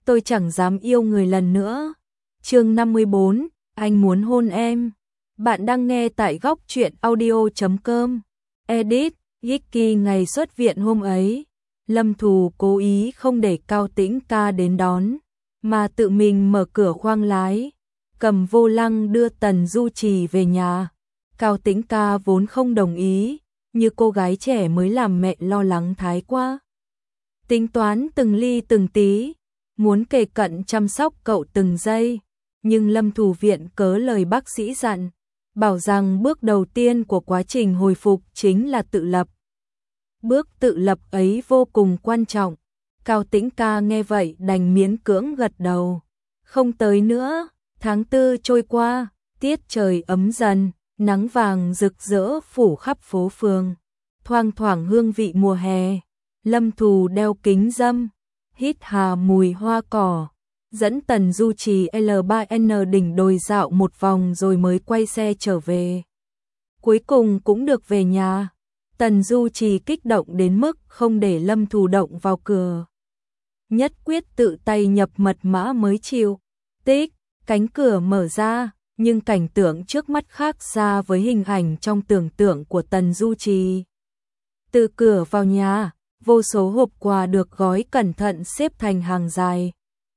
tôi chẳng dám yêu người lần nữa. Chương 54, anh muốn hôn em. Bạn đang nghe tại góc truyện audio.com. Edit, Vicky ngày xuất viện hôm ấy, Lâm Thù cố ý không để Cao Tĩnh ca đến đón, mà tự mình mở cửa khoang lái, cầm vô lăng đưa Tần Du Trì về nhà. Cao Tĩnh ca vốn không đồng ý, như cô gái trẻ mới làm mẹ lo lắng thái quá. Tính toán từng ly từng tí, muốn kề cận chăm sóc cậu từng giây, nhưng Lâm Thù viện cớ lời bác sĩ dặn, bảo rằng bước đầu tiên của quá trình hồi phục chính là tự lập. Bước tự lập ấy vô cùng quan trọng. Cao Tĩnh ca nghe vậy đành miễn cưỡng gật đầu. Không tới nữa, tháng 4 trôi qua, tiết trời ấm dần, nắng vàng rực rỡ phủ khắp phố phường, thoang thoảng hương vị mùa hè. Lâm Thù đeo kính râm, hít hà mùi hoa cỏ, dẫn Tần Du Trì L3N đỉnh đồi dạo một vòng rồi mới quay xe trở về. Cuối cùng cũng được về nhà. Tần Du Trì kích động đến mức không để Lâm Thù động vào cửa, nhất quyết tự tay nhập mật mã mới chịu. Tích, cánh cửa mở ra, nhưng cảnh tượng trước mắt khác xa với hình ảnh trong tưởng tượng của Tần Du Trì. Từ cửa vào nhà, vô số hộp quà được gói cẩn thận xếp thành hàng dài,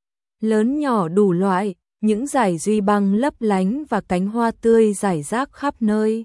lớn nhỏ đủ loại, những dải duy băng lấp lánh và cánh hoa tươi rải rác khắp nơi,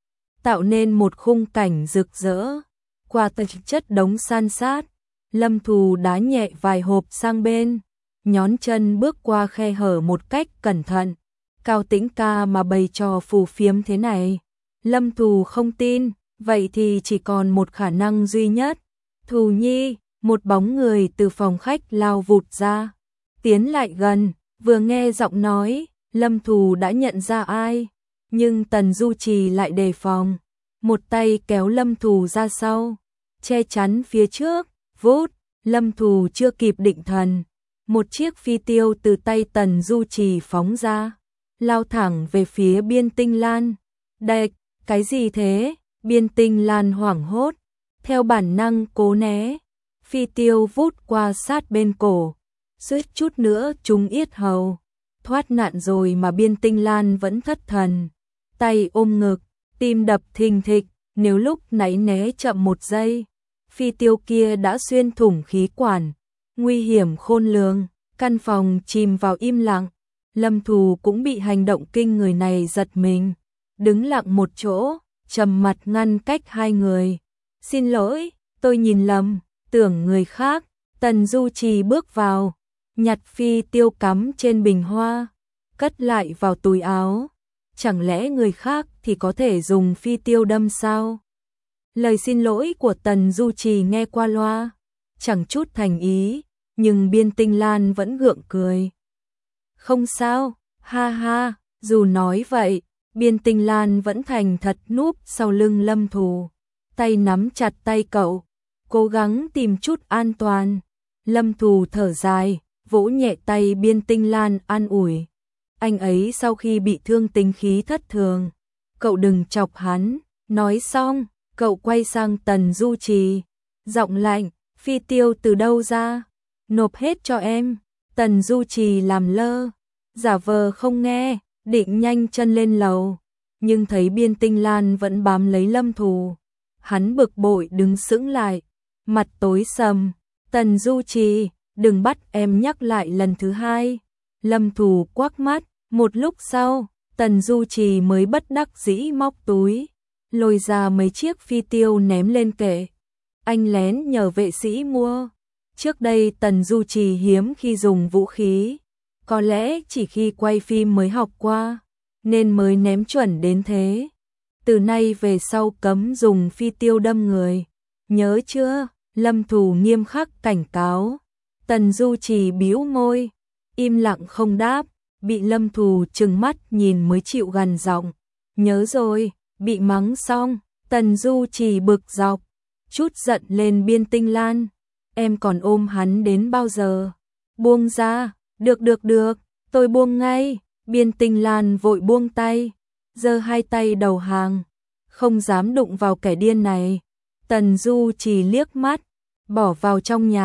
tạo nên một khung cảnh rực rỡ. Qua thực chất đống san sát, Lâm Thù đá nhẹ vài hộp sang bên, nhón chân bước qua khe hở một cách cẩn thận. Cao Tĩnh ca mà bày trò phù phiếm thế này, Lâm Thù không tin. Vậy thì chỉ còn một khả năng duy nhất. Thù Nhi, một bóng người từ phòng khách lao vụt ra, tiến lại gần, vừa nghe giọng nói, Lâm Thù đã nhận ra ai, nhưng Tần Du Trì lại đề phòng, một tay kéo Lâm Thù ra sau, che chắn phía trước. Vút, Lâm Thù chưa kịp định thần, một chiếc phi tiêu từ tay Tần Du Trì phóng ra, lao thẳng về phía Biên Tinh Lan. Đệch, cái gì thế? Biên Tinh Lan hoảng hốt, theo bản năng cố né, phi tiêu vút qua sát bên cổ, suýt chút nữa trúng yết hầu. Thoát nạn rồi mà Biên Tinh Lan vẫn thất thần, tay ôm ngực, tim đập thình thịch. Nếu lúc nãy né chậm một giây, phi tiêu kia đã xuyên thủng khí quản, nguy hiểm khôn lường. Căn phòng chìm vào im lặng. Lâm Thù cũng bị hành động kinh người này giật mình, đứng lặng một chỗ, trầm mặt ngăn cách hai người. Xin lỗi, tôi nhìn lầm, tưởng người khác. Tần Du Trì bước vào, nhặt phi tiêu cắm trên bình hoa, cất lại vào túi áo. Chẳng lẽ người khác thì có thể dùng phi tiêu đâm sao? Lời xin lỗi của Tần Du Trì nghe qua loa, chẳng chút thành ý, nhưng Biên Tinh Lan vẫn gượng cười. Không sao, ha ha. Dù nói vậy, Biên Tinh Lan vẫn thành thật núp sau lưng Lâm Thù, tay nắm chặt tay cậu, cố gắng tìm chút an toàn. Lâm Thù thở dài, vỗ nhẹ tay Biên Tinh Lan an ủi. Anh ấy sau khi bị thương tính khí thất thường, cậu đừng chọc hắn. Nói xong, cậu quay sang Tần Du Trì, giọng lạnh, phi tiêu từ đâu ra? Nộp hết cho em. Tần Du Trì làm lơ, giả vờ không nghe, định nhanh chân lên lầu, nhưng thấy Biên Tinh Lan vẫn bám lấy Lâm Thù. Hắn bực bội đứng sững lại, mặt tối sầm. Tần Du Trì, đừng bắt em nhắc lại lần thứ hai. Lâm Thù quắc mắt. Một lúc sau, Tần Du Trì mới bất đắc dĩ móc túi, lôi ra mấy chiếc phi tiêu ném lên kệ. Anh lén nhờ vệ sĩ mua. Trước đây Tần Du Trì hiếm khi dùng vũ khí, có lẽ chỉ khi quay phim mới học qua, nên mới ném chuẩn đến thế. Từ nay về sau cấm dùng phi tiêu đâm người, nhớ chưa? Lâm Thù nghiêm khắc cảnh cáo. Tần Du Trì bĩu môi, im lặng không đáp, bị Lâm Thù trừng mắt nhìn mới chịu gằn giọng. Nhớ rồi. Bị mắng xong, Tần Du Trì bực dọc, chút giận lên Biên Tinh Lan. Em còn ôm hắn đến bao giờ? Buông ra. Được, tôi buông ngay. Biên Tinh Lan vội buông tay, giơ hai tay đầu hàng, không dám đụng vào kẻ điên này. Tần Du Trì liếc mắt, bỏ vào trong nhà,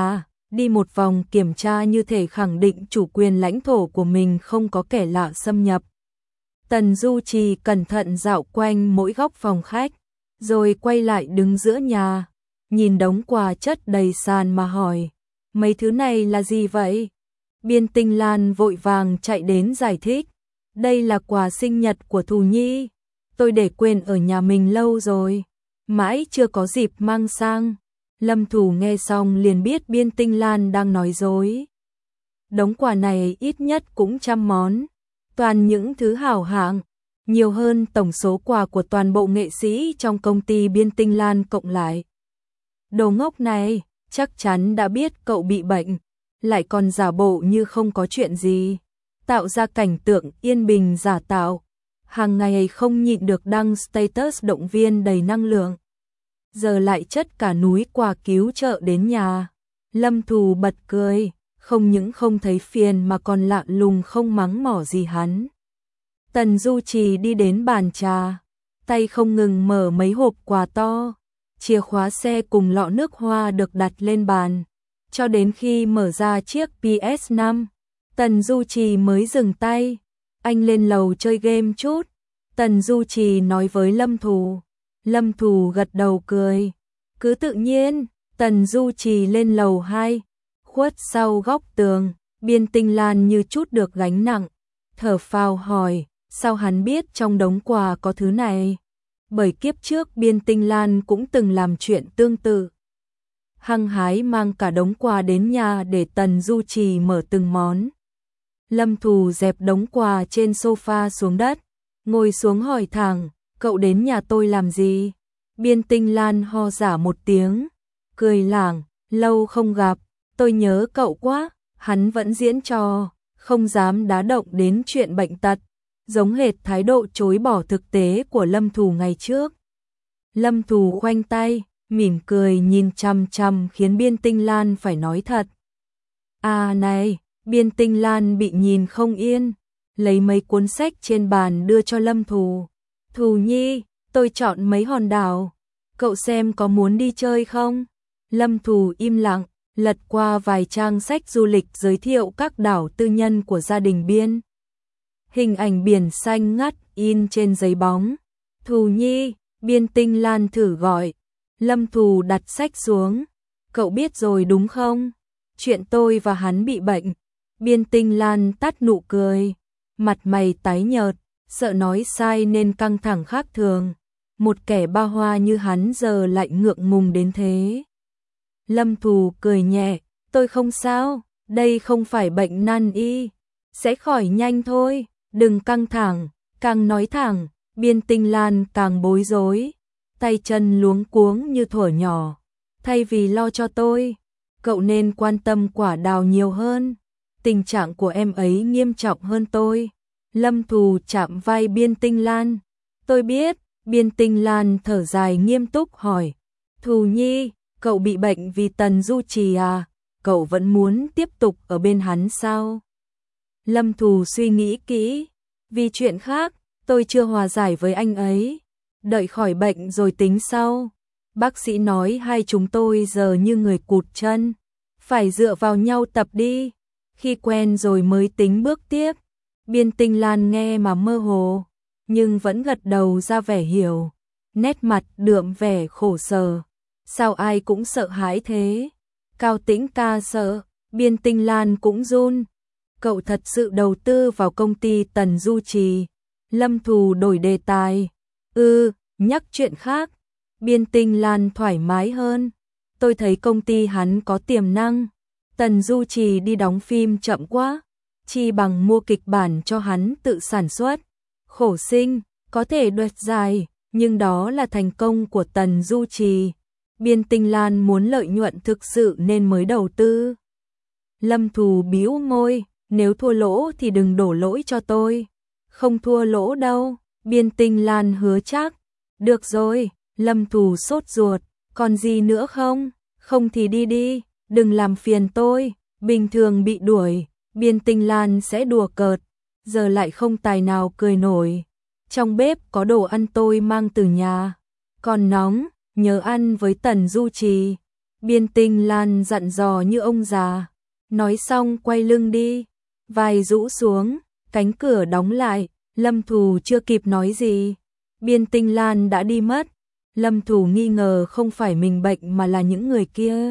đi một vòng kiểm tra như thể khẳng định chủ quyền lãnh thổ của mình không có kẻ lạ xâm nhập. Tần Du Trì cẩn thận dạo quanh mỗi góc phòng khách, rồi quay lại đứng giữa nhà, nhìn đống quà chất đầy sàn mà hỏi, mấy thứ này là gì vậy? Biên Tinh Lan vội vàng chạy đến giải thích, đây là quà sinh nhật của Thù Nhi, tôi để quên ở nhà mình lâu rồi, mãi chưa có dịp mang sang. Lâm Thù nghe xong liền biết Biên Tinh Lan đang nói dối. Đống quà này ít nhất cũng 100 món, toàn những thứ hảo hạng, nhiều hơn tổng số quà của toàn bộ nghệ sĩ trong công ty Biên Tinh Lan cộng lại. Đồ ngốc này, chắc chắn đã biết cậu bị bệnh, lại còn giả bộ như không có chuyện gì, tạo ra cảnh tượng yên bình giả tạo, hàng ngày không nhịn được đăng status động viên đầy năng lượng. Giờ lại chất cả núi quà cứu trợ đến nhà. Lâm Thù bật cười, không những không thấy phiền mà còn lạ lùng không mắng mỏ gì hắn. Tần Du Trì đi đến bàn trà, tay không ngừng mở mấy hộp quà to, chìa khóa xe cùng lọ nước hoa được đặt lên bàn, cho đến khi mở ra chiếc PS5, Tần Du Trì mới dừng tay. Anh lên lầu chơi game chút, Tần Du Trì nói với Lâm Thù. Lâm Thù gật đầu cười, cứ tự nhiên. Tần Du Trì lên lầu 2, khuất sau góc tường, Biên Tinh Lan như chút được gánh nặng, thở phào hỏi, sao hắn biết trong đống quà có thứ này? Bởi kiếp trước Biên Tinh Lan cũng từng làm chuyện tương tự. Hăng hái mang cả đống quà đến nhà để Tần Du Trì mở từng món. Lâm Thù dẹp đống quà trên sofa xuống đất, ngồi xuống hỏi thẳng, cậu đến nhà tôi làm gì? Biên Tinh Lan ho giả một tiếng, cười lảng, lâu không gặp, tôi nhớ cậu quá. Hắn vẫn diễn trò, không dám đá động đến chuyện bệnh tật, giống hệt thái độ chối bỏ thực tế của Lâm Thù ngày trước. Lâm Thù khoanh tay, mỉm cười nhìn chằm chằm khiến Biên Tinh Lan phải nói thật. À này, Biên Tinh Lan bị nhìn không yên, lấy mấy cuốn sách trên bàn đưa cho Lâm Thù. Thù Nhi, tôi chọn mấy hòn đảo, cậu xem có muốn đi chơi không? Lâm Thù im lặng, lật qua vài trang sách du lịch giới thiệu các đảo tư nhân của gia đình Biên. Hình ảnh biển xanh ngắt in trên giấy bóng. Thù Nhi, Biên Tinh Lan thử gọi. Lâm Thù đặt sách xuống. Cậu biết rồi đúng không? Chuyện tôi và hắn bị bệnh. Biên Tinh Lan tắt nụ cười, mặt mày tái nhợt, sợ nói sai nên căng thẳng khác thường. Một kẻ ba hoa như hắn giờ lại ngượng ngùng đến thế. Lâm Thù cười nhẹ, tôi không sao, đây không phải bệnh nan y, sẽ khỏi nhanh thôi, đừng căng thẳng. Càng nói thẳng, Biên Tinh Lan càng bối rối, tay chân luống cuống như thuở nhỏ. Thay vì lo cho tôi, cậu nên quan tâm quả đào nhiều hơn, tình trạng của em ấy nghiêm trọng hơn tôi. Lâm Thù chạm vai Biên Tinh Lan, tôi biết. Biên Tinh Lan thở dài nghiêm túc hỏi, Thù Nhi, cậu bị bệnh vì Tần Du Trì à? Cậu vẫn muốn tiếp tục ở bên hắn sao? Lâm Thù suy nghĩ kỹ, vì chuyện khác, tôi chưa hòa giải với anh ấy, đợi khỏi bệnh rồi tính sau. Bác sĩ nói hai chúng tôi giờ như người cụt chân, phải dựa vào nhau tập đi, khi quen rồi mới tính bước tiếp. Biên Tinh Lan nghe mà mơ hồ, nhưng vẫn gật đầu ra vẻ hiểu, nét mặt đượm vẻ khổ sở. Sao ai cũng sợ hãi thế? Cao Tĩnh ca sợ, Biên Tinh Lan cũng run. Cậu thật sự đầu tư vào công ty Tần Du Trì. Lâm Thù đổi đề tài. Nhắc chuyện khác. Biên Tinh Lan thoải mái hơn. Tôi thấy công ty hắn có tiềm năng. Tần Du Trì đi đóng phim chậm quá, chi bằng mua kịch bản cho hắn tự sản xuất. Khổ sinh, có thể đoạt giải, nhưng đó là thành công của Tần Du Trì. Biên Tinh Lan muốn lợi nhuận thực sự nên mới đầu tư. Lâm Thù bĩu môi, nếu thua lỗ thì đừng đổ lỗi cho tôi. Không thua lỗ đâu, Biên Tinh Lan hứa chắc. Được rồi, Lâm Thù sốt ruột, còn gì nữa không? Không thì đi đi, đừng làm phiền tôi. Bình thường bị đuổi, Biên Tinh Lan sẽ đùa cợt, giờ lại không tài nào cười nổi. Trong bếp có đồ ăn tôi mang từ nhà, còn nóng, nhớ ăn với Tần Du Trì. Biên Tinh Lan dặn dò như ông già. Nói xong quay lưng đi. Vai rũ xuống, cánh cửa đóng lại. Lâm Thù chưa kịp nói gì, Biên Tinh Lan đã đi mất. Lâm Thù nghi ngờ không phải mình bệnh mà là những người kia.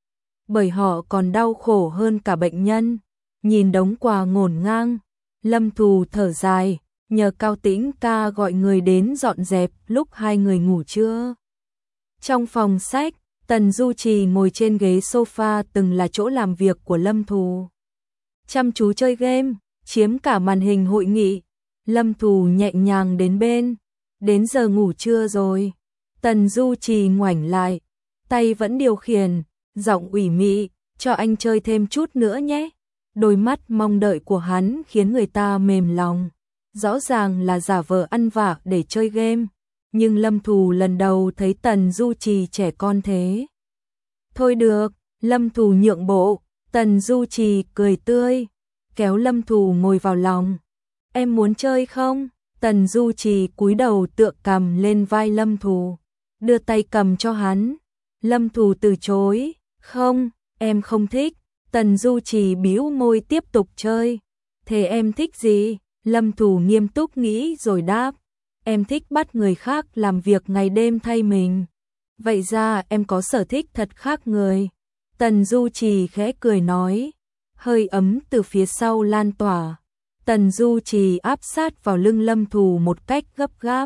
Bởi họ còn đau khổ hơn cả bệnh nhân. Nhìn đống quà ngổn ngang, Lâm Thù thở dài, nhờ Cao Tĩnh ca gọi người đến dọn dẹp lúc hai người ngủ trưa. Trong phòng sách, Tần Du Trì ngồi trên ghế sofa từng là chỗ làm việc của Lâm Thù. Chăm chú chơi game, chiếm cả màn hình hội nghị. Lâm Thù nhẹ nhàng đến bên. Đến giờ ngủ trưa rồi. Tần Du Trì ngoảnh lại, tay vẫn điều khiển, giọng ủy mị, cho anh chơi thêm chút nữa nhé. Đôi mắt mong đợi của hắn khiến người ta mềm lòng. Rõ ràng là giả vờ ăn vạ để chơi game, nhưng Lâm Thù lần đầu thấy Tần Du Trì trẻ con thế. Thôi được, Lâm Thù nhượng bộ. Tần Du Trì cười tươi, kéo Lâm Thù ngồi vào lòng. Em muốn chơi không? Tần Du Trì cúi đầu tựa cằm lên vai Lâm Thù, đưa tay cầm cho hắn. Lâm Thù từ chối, không, em không thích. Tần Du Trì bĩu môi tiếp tục chơi. Thế em thích gì? Lâm Thù nghiêm túc nghĩ rồi đáp. Em thích bắt người khác làm việc ngày đêm thay mình. Vậy ra em có sở thích thật khác người. Tần Du Trì khẽ cười nói. Hơi ấm từ phía sau lan tỏa. Tần Du Trì áp sát vào lưng Lâm Thù một cách gấp gáp.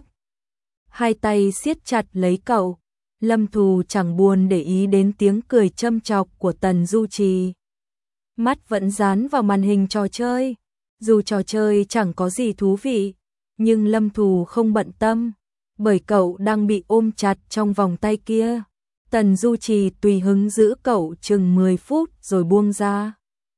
Hai tay siết chặt lấy cậu. Lâm Thù chẳng buồn để ý đến tiếng cười châm chọc của Tần Du Trì. Mắt vẫn dán vào màn hình trò chơi. Dù trò chơi chẳng có gì thú vị, nhưng Lâm Thù không bận tâm, bởi cậu đang bị ôm chặt trong vòng tay kia. Tần Du Trì tùy hứng giữ cậu chừng 10 phút rồi buông ra.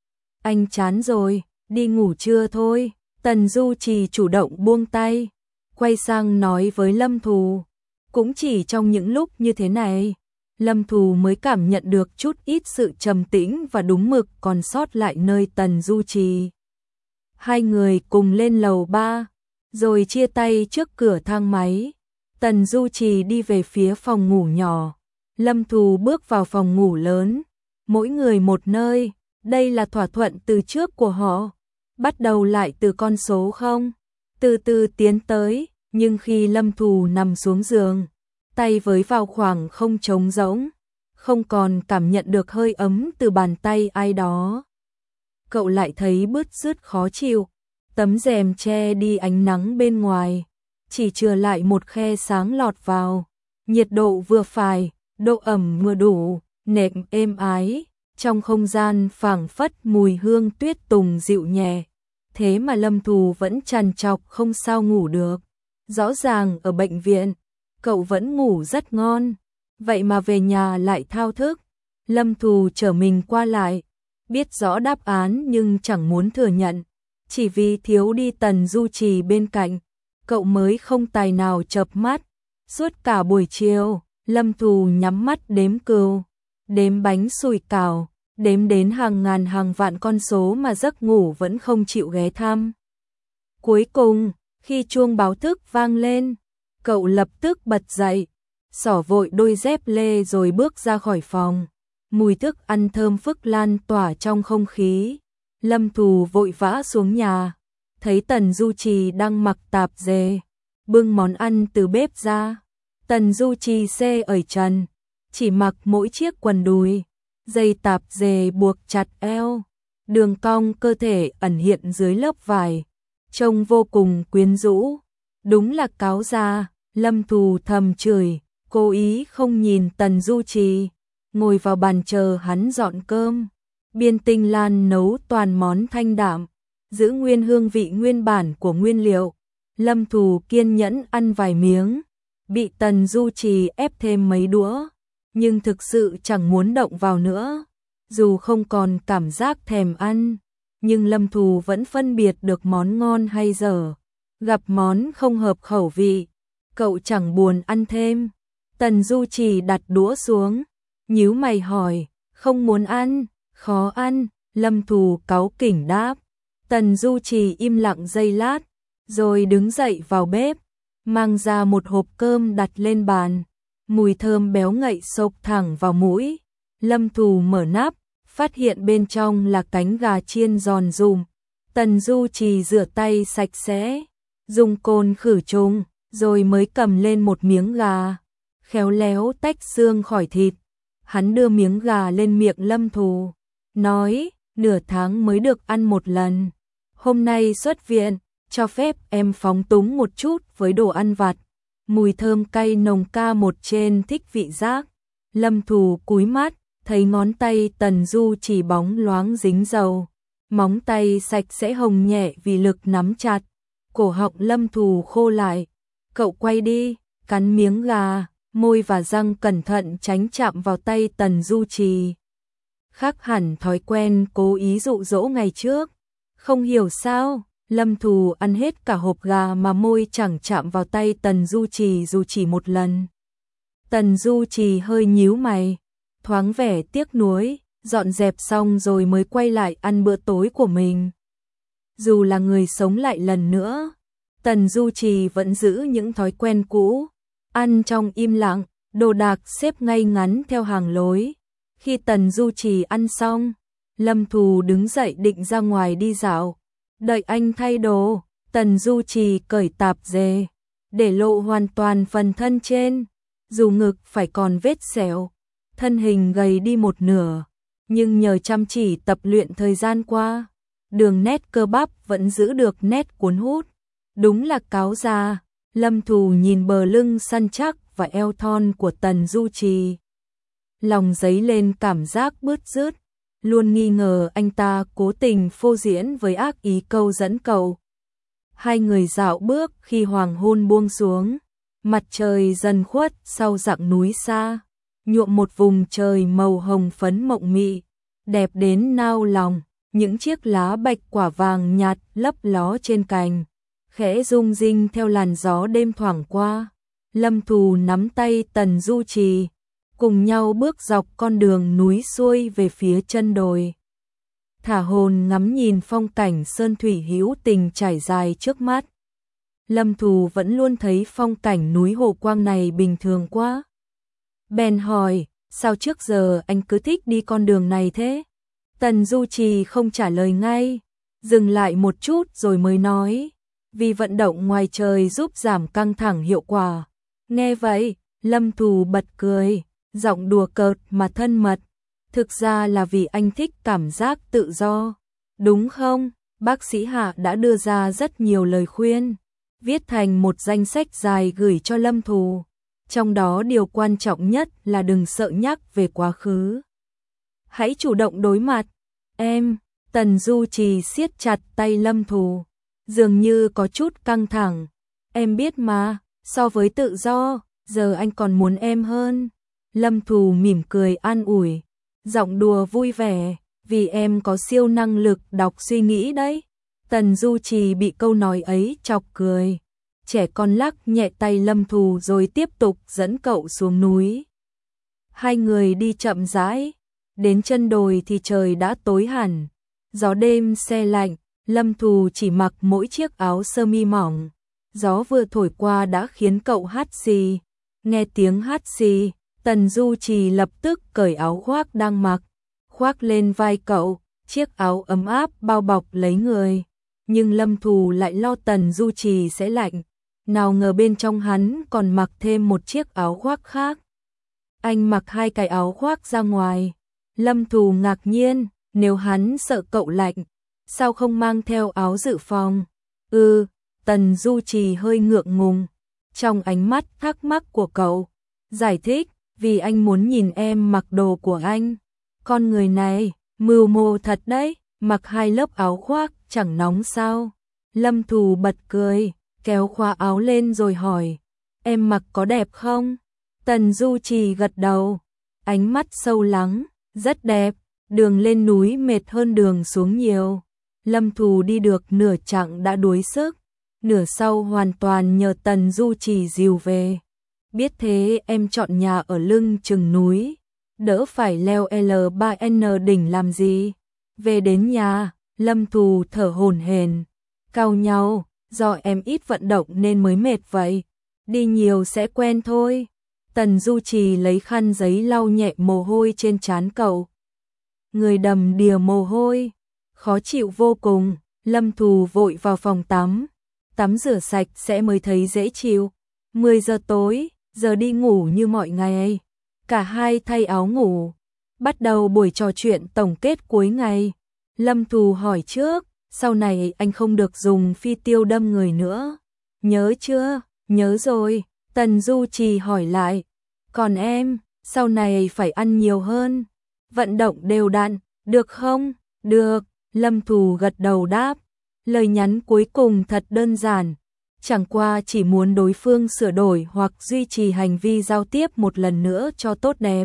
Anh chán rồi, đi ngủ trưa thôi. Tần Du Trì chủ động buông tay, quay sang nói với Lâm Thù. Cũng chỉ trong những lúc như thế này, Lâm Thù mới cảm nhận được chút ít sự trầm tĩnh và đúng mực còn sót lại nơi Tần Du Trì. Hai người cùng lên lầu 3, rồi chia tay trước cửa thang máy. Tần Du Trì đi về phía phòng ngủ nhỏ. Lâm Thù bước vào phòng ngủ lớn. Mỗi người một nơi, đây là thỏa thuận từ trước của họ. Bắt đầu lại từ con số 0. Từ từ tiến tới, nhưng khi Lâm Thù nằm xuống giường, tay với vào khoảng không trống rỗng, không còn cảm nhận được hơi ấm từ bàn tay ai đó. Cậu lại thấy bứt rứt khó chịu. Tấm rèm che đi ánh nắng bên ngoài, chỉ chừa lại một khe sáng lọt vào. Nhiệt độ vừa phải, độ ẩm vừa đủ, nệm êm ái, trong không gian phảng phất mùi hương tuyết tùng dịu nhẹ. Thế mà Lâm Thù vẫn trằn trọc không sao ngủ được. Rõ ràng ở bệnh viện, cậu vẫn ngủ rất ngon, vậy mà về nhà lại thao thức. Lâm Thù trở mình qua lại, biết rõ đáp án nhưng chẳng muốn thừa nhận. Chỉ vì thiếu đi Tần Du Trì bên cạnh, cậu mới không tài nào chợp mắt. Suốt cả buổi chiều, Lâm Thù nhắm mắt đếm cừu, đếm bánh sủi cảo, đếm đến hàng ngàn hàng vạn con số mà giấc ngủ vẫn không chịu ghé thăm. Cuối cùng, khi chuông báo thức vang lên, cậu lập tức bật dậy, xỏ vội đôi dép lê rồi bước ra khỏi phòng. Mùi thức ăn thơm phức lan tỏa trong không khí. Lâm Thù vội vã xuống nhà, thấy Tần Du Trì đang mặc tạp dề, bưng món ăn từ bếp ra. Tần Du Trì xê ở trần, chỉ mặc mỗi chiếc quần đùi, dây tạp dề buộc chặt eo, đường cong cơ thể ẩn hiện dưới lớp vải, trông vô cùng quyến rũ. Đúng là cáo già. Lâm Thù thầm chửi, cố ý không nhìn Tần Du Trì, ngồi vào bàn chờ hắn dọn cơm. Biên Tinh Lan nấu toàn món thanh đạm, giữ nguyên hương vị nguyên bản của nguyên liệu. Lâm Thù kiên nhẫn ăn vài miếng, bị Tần Du Trì ép thêm mấy đũa, nhưng thực sự chẳng muốn động vào nữa. Dù không còn cảm giác thèm ăn, nhưng Lâm Thù vẫn phân biệt được món ngon hay dở. Gặp món không hợp khẩu vị, cậu chẳng buồn ăn thêm. Tần Du Trì đặt đũa xuống, nhíu mày hỏi, không muốn ăn, khó ăn. Lâm Thù cáu kỉnh đáp. Tần Du Trì im lặng giây lát, rồi đứng dậy vào bếp, mang ra một hộp cơm đặt lên bàn. Mùi thơm béo ngậy xộc thẳng vào mũi. Lâm Thù mở nắp, phát hiện bên trong là cánh gà chiên giòn giùm. Tần Du Trì rửa tay sạch sẽ, dùng cồn khử trùng, rồi mới cầm lên một miếng gà, khéo léo tách xương khỏi thịt. Hắn đưa miếng gà lên miệng Lâm Thù, nói, nửa tháng mới được ăn một lần. Hôm nay xuất viện, cho phép em phóng túng một chút với đồ ăn vặt. Mùi thơm cay nồng ca một trên thích vị giác. Lâm Thù cúi mắt, thấy ngón tay Tần Du Trì bóng loáng dính dầu. Móng tay sạch sẽ hồng nhẹ vì lực nắm chặt. Cổ họng Lâm Thù khô lại. Cậu quay đi, cắn miếng gà, môi và răng cẩn thận tránh chạm vào tay Tần Du Trì. Khác hẳn thói quen cố ý dụ dỗ ngày trước. Không hiểu sao, Lâm Thù ăn hết cả hộp gà mà môi chẳng chạm vào tay Tần Du Trì dù chỉ một lần. Tần Du Trì hơi nhíu mày, thoáng vẻ tiếc nuối, dọn dẹp xong rồi mới quay lại ăn bữa tối của mình. Dù là người sống lại lần nữa, Tần Du Trì vẫn giữ những thói quen cũ, ăn trong im lặng, đồ đạc xếp ngay ngắn theo hàng lối. Khi Tần Du Trì ăn xong, Lâm Thù đứng dậy định ra ngoài đi dạo. Đợi anh thay đồ, Tần Du Trì cởi tạp dề, để lộ hoàn toàn phần thân trên, dù ngực phải còn vết sẹo, thân hình gầy đi một nửa, nhưng nhờ chăm chỉ tập luyện thời gian qua, đường nét cơ bắp vẫn giữ được nét cuốn hút. Đúng là cáo già. Lâm Thù nhìn bờ lưng săn chắc và eo thon của Tần Du Trì, lòng dấy lên cảm giác bứt rứt, luôn nghi ngờ anh ta cố tình phô diễn với ác ý câu dẫn cậu. Hai người dạo bước khi hoàng hôn buông xuống, mặt trời dần khuất sau dặng núi xa, nhuộm một vùng trời màu hồng phấn mộng mị, đẹp đến nao lòng. Những chiếc lá bạch quả vàng nhạt lấp ló trên cành, khẽ rung rinh theo làn gió đêm thoảng qua. Lâm Thù nắm tay Tần Du Trì, cùng nhau bước dọc con đường núi xuôi về phía chân đồi. Thả hồn ngắm nhìn phong cảnh sơn thủy hữu tình trải dài trước mắt. Lâm Thù vẫn luôn thấy phong cảnh núi Hồ Quang này bình thường quá. Bèn hỏi, sao trước giờ anh cứ thích đi con đường này thế? Tần Du Trì không trả lời ngay, dừng lại một chút rồi mới nói, vì vận động ngoài trời giúp giảm căng thẳng hiệu quả. Nghe vậy, Lâm Thù bật cười, giọng đùa cợt mà thân mật. Thực ra là vì anh thích cảm giác tự do, đúng không? Bác sĩ Hạ đã đưa ra rất nhiều lời khuyên, viết thành một danh sách dài gửi cho Lâm Thù. Trong đó điều quan trọng nhất là đừng sợ nhắc về quá khứ. Hãy chủ động đối mặt. Em, Tần Du Trì siết chặt tay Lâm Thù, dường như có chút căng thẳng. Em biết mà, so với tự do, giờ anh còn muốn em hơn. Lâm Thù mỉm cười an ủi, giọng đùa vui vẻ, vì em có siêu năng lực đọc suy nghĩ đấy. Tần Du Trì bị câu nói ấy chọc cười, trẻ con lắc nhẹ tay Lâm Thù rồi tiếp tục dẫn cậu xuống núi. Hai người đi chậm rãi, đến chân đồi thì trời đã tối hẳn, gió đêm se lạnh, Lâm Thù chỉ mặc mỗi chiếc áo sơ mi mỏng. Gió vừa thổi qua đã khiến cậu hắt xì. Nghe tiếng hắt xì, Tần Du Trì lập tức cởi áo khoác đang mặc, khoác lên vai cậu, chiếc áo ấm áp bao bọc lấy người. Nhưng Lâm Thù lại lo Tần Du Trì sẽ lạnh, nào ngờ bên trong hắn còn mặc thêm một chiếc áo khoác khác. Anh mặc hai cái áo khoác ra ngoài. Lâm Thù ngạc nhiên, nếu hắn sợ cậu lạnh, sao không mang theo áo dự phòng? Tần Du Trì hơi ngượng ngùng, trong ánh mắt thắc mắc của cậu, giải thích, vì anh muốn nhìn em mặc đồ của anh. Con người này, mưu mô thật đấy, mặc hai lớp áo khoác chẳng nóng sao? Lâm Thù bật cười, kéo khóa áo lên rồi hỏi, em mặc có đẹp không? Tần Du Trì gật đầu, ánh mắt sâu lắng, rất đẹp, đường lên núi mệt hơn đường xuống nhiều. Lâm Thù đi được nửa chặng đã đuối sức, nửa sau hoàn toàn nhờ Tần Du Trì dìu về. Biết thế em chọn nhà ở lưng chừng núi, đỡ phải leo L3N đỉnh làm gì. Về đến nhà, Lâm Thù thở hổn hển, cau nhau, do em ít vận động nên mới mệt vậy, đi nhiều sẽ quen thôi. Tần Du Trì lấy khăn giấy lau nhẹ mồ hôi trên trán cậu. Người đầm đìa mồ hôi, khó chịu vô cùng. Lâm Thù vội vào phòng tắm, tắm rửa sạch sẽ mới thấy dễ chịu. 10 giờ tối, giờ đi ngủ như mọi ngày. Cả hai thay áo ngủ, bắt đầu buổi trò chuyện tổng kết cuối ngày. Lâm Thù hỏi trước, sau này anh không được dùng phi tiêu đâm người nữa. Nhớ chưa? Nhớ rồi. Tần Du Trì hỏi lại. Còn em, sau này phải ăn nhiều hơn, vận động đều đặn, được không? Được. Lâm Thù gật đầu đáp. Lời nhắn cuối cùng thật đơn giản, chẳng qua chỉ muốn đối phương sửa đổi hoặc duy trì hành vi giao tiếp một lần nữa cho tốt đẹp.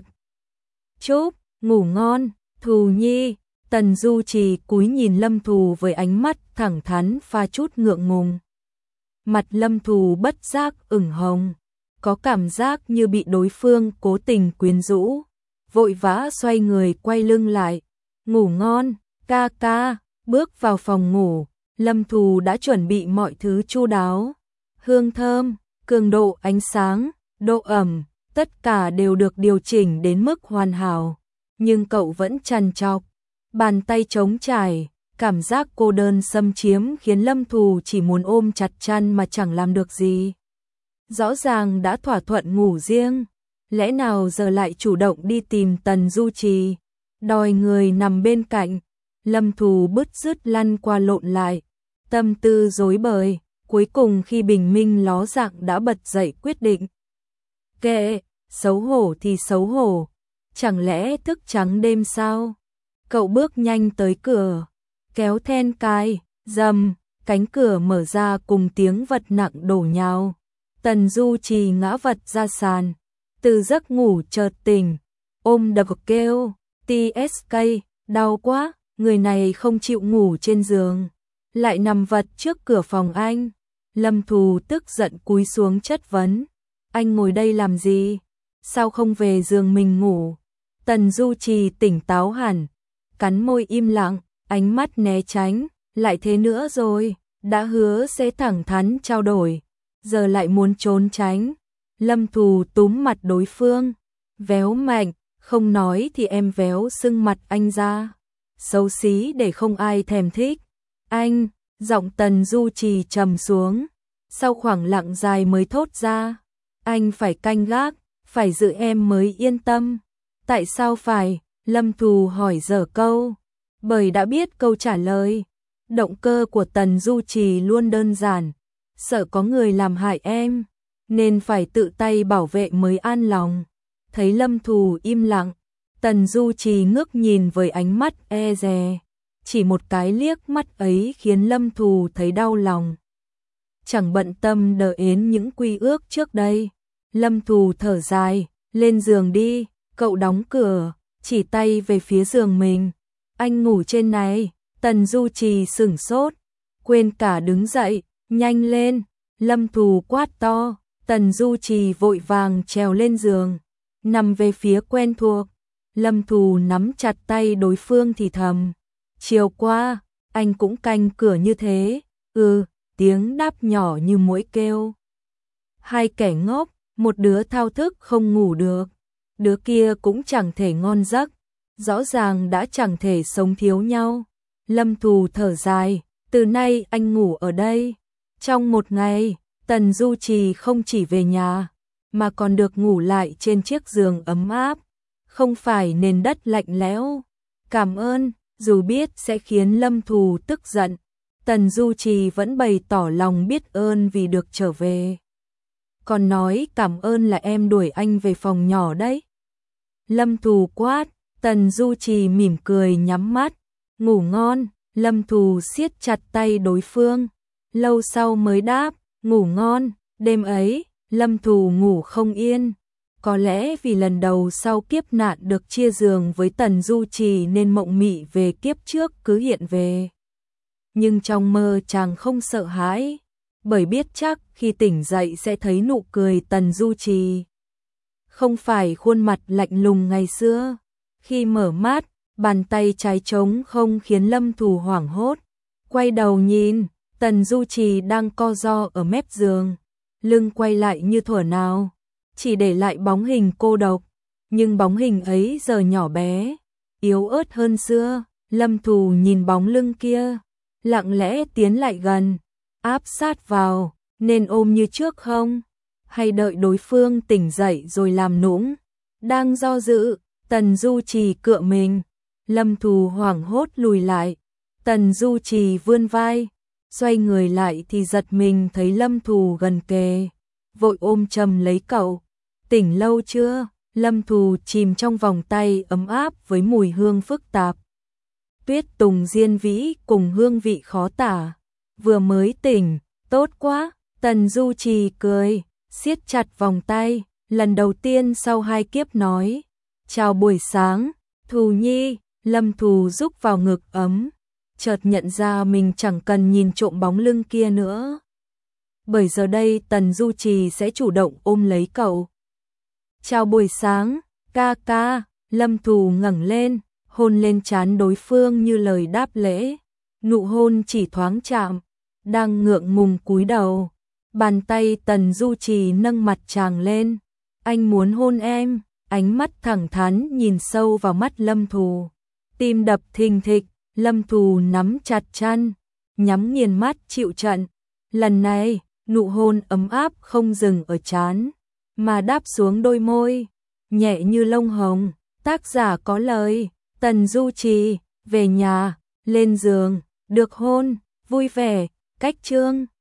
Chúc ngủ ngon, Thù Nhi. Tần Du Trì cúi nhìn Lâm Thù với ánh mắt thẳng thắn pha chút ngượng ngùng. Mặt Lâm Thù bất giác ửng hồng, có cảm giác như bị đối phương cố tình quyến rũ, vội vã xoay người quay lưng lại. Ngủ ngon, ca ca. Bước vào phòng ngủ, Lâm Thù đã chuẩn bị mọi thứ chu đáo. Hương thơm, cường độ ánh sáng, độ ẩm, tất cả đều được điều chỉnh đến mức hoàn hảo. Nhưng cậu vẫn trằn trọc, bàn tay trống trải, cảm giác cô đơn xâm chiếm khiến Lâm Thù chỉ muốn ôm chặt chăn mà chẳng làm được gì. Rõ ràng đã thỏa thuận ngủ riêng, lẽ nào giờ lại chủ động đi tìm Tần Du Trì, đòi người nằm bên cạnh. Lâm Thù bứt rứt lăn qua lộn lại, tâm tư rối bời, cuối cùng khi bình minh ló dạng đã bật dậy quyết định. Kệ, xấu hổ thì xấu hổ, chẳng lẽ thức trắng đêm sao? Cậu bước nhanh tới cửa, kéo then cài, rầm, cánh cửa mở ra cùng tiếng vật nặng đổ nhào. Tần Du Trì ngã vật ra sàn, từ giấc ngủ chợt tỉnh, ôm đập kêu, TSK, đau quá. Người này không chịu ngủ trên giường, lại nằm vật trước cửa phòng anh. Lâm Thù tức giận cúi xuống chất vấn. Anh ngồi đây làm gì? Sao không về giường mình ngủ? Tần Du Trì tỉnh táo hẳn, cắn môi im lặng, ánh mắt né tránh. Lại thế nữa rồi, đã hứa sẽ thẳng thắn trao đổi, giờ lại muốn trốn tránh. Lâm Thù túm mặt đối phương, véo mạnh, không nói thì em véo sưng mặt anh ra. Xấu xí để không ai thèm thích. Anh, giọng Tần Du Trì trầm xuống, sau khoảng lặng dài mới thốt ra. Anh phải canh gác, phải giữ em mới yên tâm. Tại sao phải? Lâm Thù hỏi dở câu, bởi đã biết câu trả lời. Động cơ của Tần Du Trì luôn đơn giản, sợ có người làm hại em, nên phải tự tay bảo vệ mới an lòng. Thấy Lâm Thù im lặng, Tần Du Trì ngước nhìn với ánh mắt e dè, chỉ một cái liếc mắt ấy khiến Lâm Thù thấy đau lòng. Chẳng bận tâm đờ ến những quy ước trước đây. Lâm Thù thở dài, lên giường đi. Cậu đóng cửa, chỉ tay về phía giường mình. Anh ngủ trên này. Tần Du Trì sửng sốt, quên cả đứng dậy, nhanh lên. Lâm Thù quát to. Tần Du Trì vội vàng trèo lên giường, nằm về phía quen thuộc. Lâm Thù nắm chặt tay đối phương thì thầm. Chiều qua, anh cũng canh cửa như thế. Tiếng đáp nhỏ như muỗi kêu. Hai kẻ ngốc, một đứa thao thức không ngủ được, đứa kia cũng chẳng thể ngon giấc, rõ ràng đã chẳng thể sống thiếu nhau. Lâm Thù thở dài, từ nay anh ngủ ở đây. Trong một ngày, Tần Du Trì không chỉ về nhà, mà còn được ngủ lại trên chiếc giường ấm áp, không phải nền đất lạnh lẽo. Cảm ơn, dù biết sẽ khiến Lâm Thù tức giận, Tần Du Trì vẫn bày tỏ lòng biết ơn vì được trở về. Còn nói cảm ơn là em đuổi anh về phòng nhỏ đấy. Lâm Thù quát. Tần Du Trì mỉm cười nhắm mắt. Ngủ ngon. Lâm Thù siết chặt tay đối phương, lâu sau mới đáp. Ngủ ngon. Đêm ấy, Lâm Thù ngủ không yên. Có lẽ vì lần đầu sau kiếp nạn được chia giường với Tần Du Trì nên mộng mị về kiếp trước cứ hiện về. Nhưng trong mơ chàng không sợ hãi, bởi biết chắc khi tỉnh dậy sẽ thấy nụ cười Tần Du Trì. Không phải khuôn mặt lạnh lùng ngày xưa. Khi mở mắt, bàn tay trái trống không khiến Lâm Thù hoảng hốt. Quay đầu nhìn, Tần Du Trì đang co ro ở mép giường, lưng quay lại như thuở nào. chỉ để lại bóng hình cô độc, nhưng bóng hình ấy giờ nhỏ bé, yếu ớt hơn xưa. Lâm Thù nhìn bóng lưng kia, lặng lẽ tiến lại gần, áp sát vào, nên ôm như trước không? Hay đợi đối phương tỉnh dậy rồi làm nũng? Đang do dự, Tần Du Trì cựa mình, Lâm Thù hoảng hốt lùi lại. Tần Du Trì vươn vai, xoay người lại thì giật mình thấy Lâm Thù gần kề, vội ôm chầm lấy cậu. Tỉnh lâu chưa? Lâm Thù chìm trong vòng tay ấm áp với mùi hương phức tạp. Tuyết tùng diên vĩ cùng hương vị khó tả. Vừa mới tỉnh, tốt quá. Tần Du Trì cười, siết chặt vòng tay, lần đầu tiên sau 2 kiếp nói. Chào buổi sáng, Thù Nhi. Lâm Thù rúc vào ngực ấm, chợt nhận ra mình chẳng cần nhìn trộm bóng lưng kia nữa. Bởi giờ đây Tần Du Trì sẽ chủ động ôm lấy cậu. Chào buổi sáng, ca ca. Lâm Thù ngẩng lên, hôn lên trán đối phương như lời đáp lễ. Nụ hôn chỉ thoáng chạm, đang ngượng ngùng cúi đầu. Bàn tay Tần Du Trì nâng mặt chàng lên. Anh muốn hôn em. Ánh mắt thẳng thắn nhìn sâu vào mắt Lâm Thù. Tim đập thình thịch, Lâm Thù nắm chặt chăn, nhắm nghiền mắt chịu trận. Lần này, nụ hôn ấm áp không dừng ở trán, mà đáp xuống đôi môi, nhẹ như lông hồng. Tác giả có lời, Tần Du Trì, về nhà, lên giường, được hôn, vui vẻ, cách chương.